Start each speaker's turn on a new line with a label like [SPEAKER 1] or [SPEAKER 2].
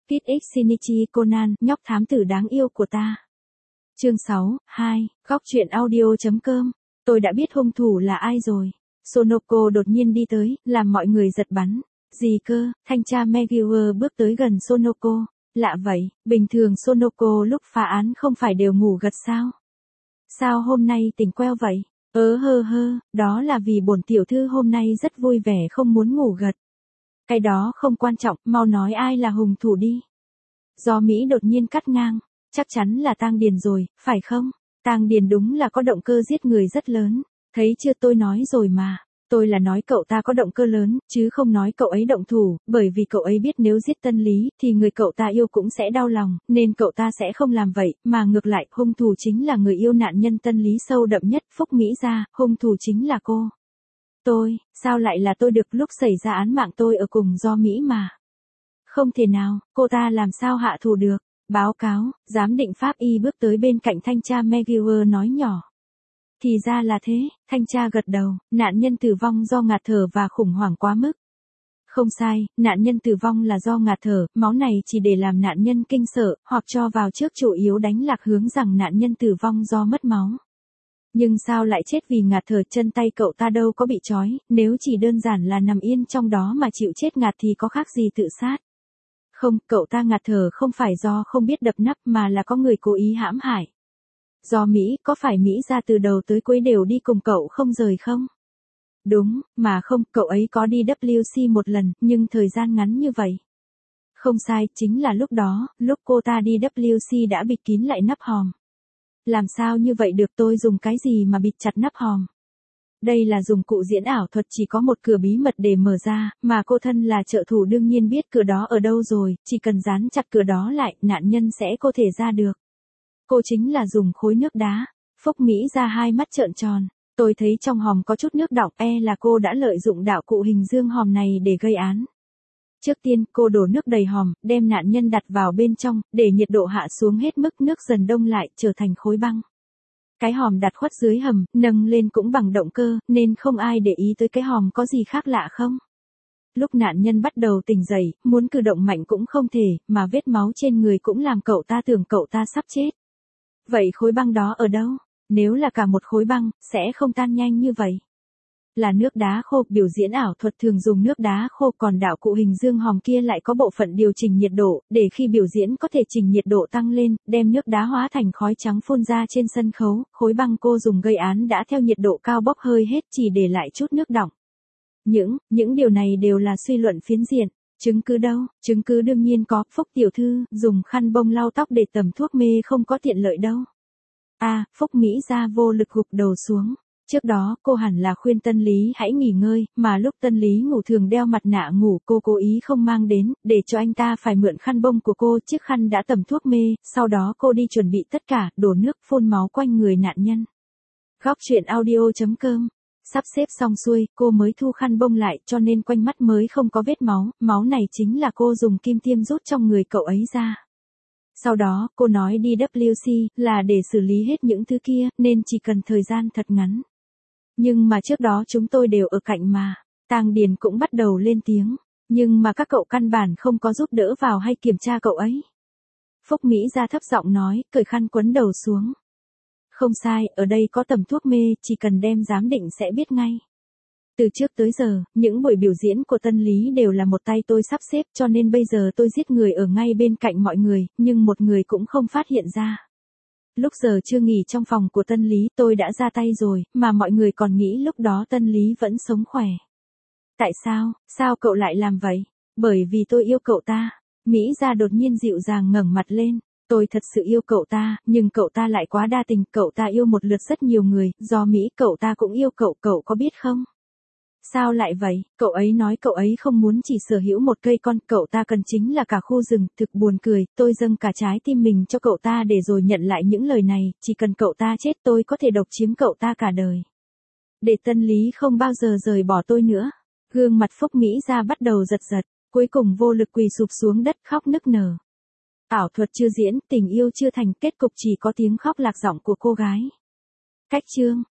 [SPEAKER 1] Kid X Shinichi Conan, nhóc thám tử đáng yêu của ta. Chương 6, 2, góc truyện audio.com. Tôi đã biết hung thủ là ai rồi. Sonoko đột nhiên đi tới, làm mọi người giật bắn. Gì cơ? Thanh tra Megiwer bước tới gần Sonoko. Lạ vậy, bình thường Sonoko lúc phá án không phải đều ngủ gật sao? Sao hôm nay tỉnh queo vậy? Đó là vì bổn tiểu thư hôm nay rất vui vẻ không muốn ngủ gật. Cái đó không quan trọng, mau nói ai là hung thủ đi. Do Mỹ đột nhiên cắt ngang, chắc chắn là Tang Điền rồi, phải không? Tang Điền đúng là có động cơ giết người rất lớn, thấy chưa, tôi nói rồi mà. Tôi là nói cậu ta có động cơ lớn, chứ không nói cậu ấy động thủ, bởi vì cậu ấy biết nếu giết Tân Lý, thì người cậu ta yêu cũng sẽ đau lòng, nên cậu ta sẽ không làm vậy, mà ngược lại, hung thủ chính là người yêu nạn nhân Tân Lý sâu đậm nhất, Phúc Mỹ gia, hung thủ chính là cô. Tôi, sao lại là tôi được, lúc xảy ra án mạng tôi ở cùng Do Mỹ mà. Không thể nào, cô ta làm sao hạ thủ được. Báo cáo, giám định pháp y bước tới bên cạnh thanh tra Megiwer nói nhỏ. Thì ra là thế, thanh tra gật đầu, nạn nhân tử vong do ngạt thở và khủng hoảng quá mức. Không sai, nạn nhân tử vong là do ngạt thở, máu này chỉ để làm nạn nhân kinh sợ, hoặc cho vào trước chủ yếu đánh lạc hướng rằng nạn nhân tử vong do mất máu. Nhưng sao lại chết vì ngạt thở, chân tay cậu ta đâu có bị trói, nếu chỉ đơn giản là nằm yên trong đó mà chịu chết ngạt thì có khác gì tự sát. Không, cậu ta ngạt thở không phải do không biết đập nắp mà là có người cố ý hãm hại. Do Mỹ, có phải Mỹ ra từ đầu tới cuối đều đi cùng cậu không rời không? Đúng, mà không, cậu ấy có đi WC một lần, nhưng thời gian ngắn như vậy. Không sai, chính là lúc đó, lúc cô ta đi WC đã bịt kín lại nắp hòm. Làm sao như vậy được, tôi dùng cái gì mà bịt chặt nắp hòm? Đây là dùng cụ diễn ảo thuật, chỉ có một cửa bí mật để mở ra, mà cô thân là trợ thủ đương nhiên biết cửa đó ở đâu rồi, chỉ cần dán chặt cửa đó lại, nạn nhân sẽ có thể ra được. Cô chính là dùng khối nước đá. Phúc Mỹ ra hai mắt trợn tròn. Tôi thấy trong hòm có chút nước đọng, là cô đã lợi dụng đạo cụ hình dương hòm này để gây án. Trước tiên, cô đổ nước đầy hòm, đem nạn nhân đặt vào bên trong, để nhiệt độ hạ xuống hết mức, nước dần đông lại, trở thành khối băng. Cái hòm đặt khuất dưới hầm, nâng lên cũng bằng động cơ, nên không ai để ý tới cái hòm có gì khác lạ không. Lúc nạn nhân bắt đầu tỉnh dậy, muốn cử động mạnh cũng không thể, mà vết máu trên người cũng làm cậu ta tưởng cậu ta sắp chết. Vậy khối băng đó ở đâu? Nếu là cả một khối băng, sẽ không tan nhanh như vậy. Là nước đá khô, biểu diễn ảo thuật thường dùng nước đá khô, còn đạo cụ hình dương hòm kia lại có bộ phận điều chỉnh nhiệt độ, để khi biểu diễn có thể chỉnh nhiệt độ tăng lên, đem nước đá hóa thành khói trắng phun ra trên sân khấu. Khối băng cô dùng gây án đã theo nhiệt độ cao bốc hơi hết, chỉ để lại chút nước đọng. Những điều này đều là suy luận phiến diện. Chứng cứ đâu? Chứng cứ đương nhiên có, Phúc tiểu thư, dùng khăn bông lau tóc để tẩm thuốc mê không có tiện lợi đâu. Phúc Mỹ ra vô lực gục đầu xuống. Trước đó, cô hẳn là khuyên Tân Lý hãy nghỉ ngơi, mà lúc Tân Lý ngủ thường đeo mặt nạ ngủ, cô cố ý không mang đến, để cho anh ta phải mượn khăn bông của cô, chiếc khăn đã tẩm thuốc mê, sau đó cô đi chuẩn bị tất cả, đổ nước phun máu quanh người nạn nhân. Góc truyện audio.com. Sắp xếp xong xuôi, cô mới thu khăn bông lại, cho nên quanh mắt mới không có vết máu, máu này chính là cô dùng kim tiêm rút trong người cậu ấy ra. Sau đó, cô nói đi WC, là để xử lý hết những thứ kia, nên chỉ cần thời gian thật ngắn. Nhưng mà trước đó chúng tôi đều ở cạnh mà. Tang Điền cũng bắt đầu lên tiếng. Nhưng mà các cậu căn bản không có giúp đỡ vào hay kiểm tra cậu ấy. Phúc Mỹ ra thấp giọng nói, cởi khăn quấn đầu xuống. Không sai, ở đây có tẩm thuốc mê, chỉ cần đem giám định sẽ biết ngay. Từ trước tới giờ, những buổi biểu diễn của Tân Lý đều là một tay tôi sắp xếp, cho nên bây giờ tôi giết người ở ngay bên cạnh mọi người, nhưng một người cũng không phát hiện ra. Lúc giờ chưa nghỉ trong phòng của Tân Lý, tôi đã ra tay rồi, mà mọi người còn nghĩ lúc đó Tân Lý vẫn sống khỏe. Tại sao? Sao cậu lại làm vậy? Bởi vì tôi yêu cậu ta. Mỹ ra đột nhiên dịu dàng ngẩng mặt lên. Tôi thật sự yêu cậu ta, nhưng cậu ta lại quá đa tình, cậu ta yêu một lượt rất nhiều người, do Mỹ cậu ta cũng yêu cậu, cậu có biết không? Sao lại vậy? Cậu ấy nói cậu ấy không muốn chỉ sở hữu một cây con, cậu ta cần chính là cả khu rừng, thực buồn cười, tôi dâng cả trái tim mình cho cậu ta để rồi nhận lại những lời này, chỉ cần cậu ta chết tôi có thể độc chiếm cậu ta cả đời. Để Tân Lý không bao giờ rời bỏ tôi nữa. Gương mặt Phúc Mỹ ra bắt đầu giật giật, cuối cùng vô lực quỳ sụp xuống đất khóc nức nở. Ảo thuật chưa diễn, tình yêu chưa thành, kết cục chỉ có tiếng khóc lạc giọng của cô gái. Cách chương.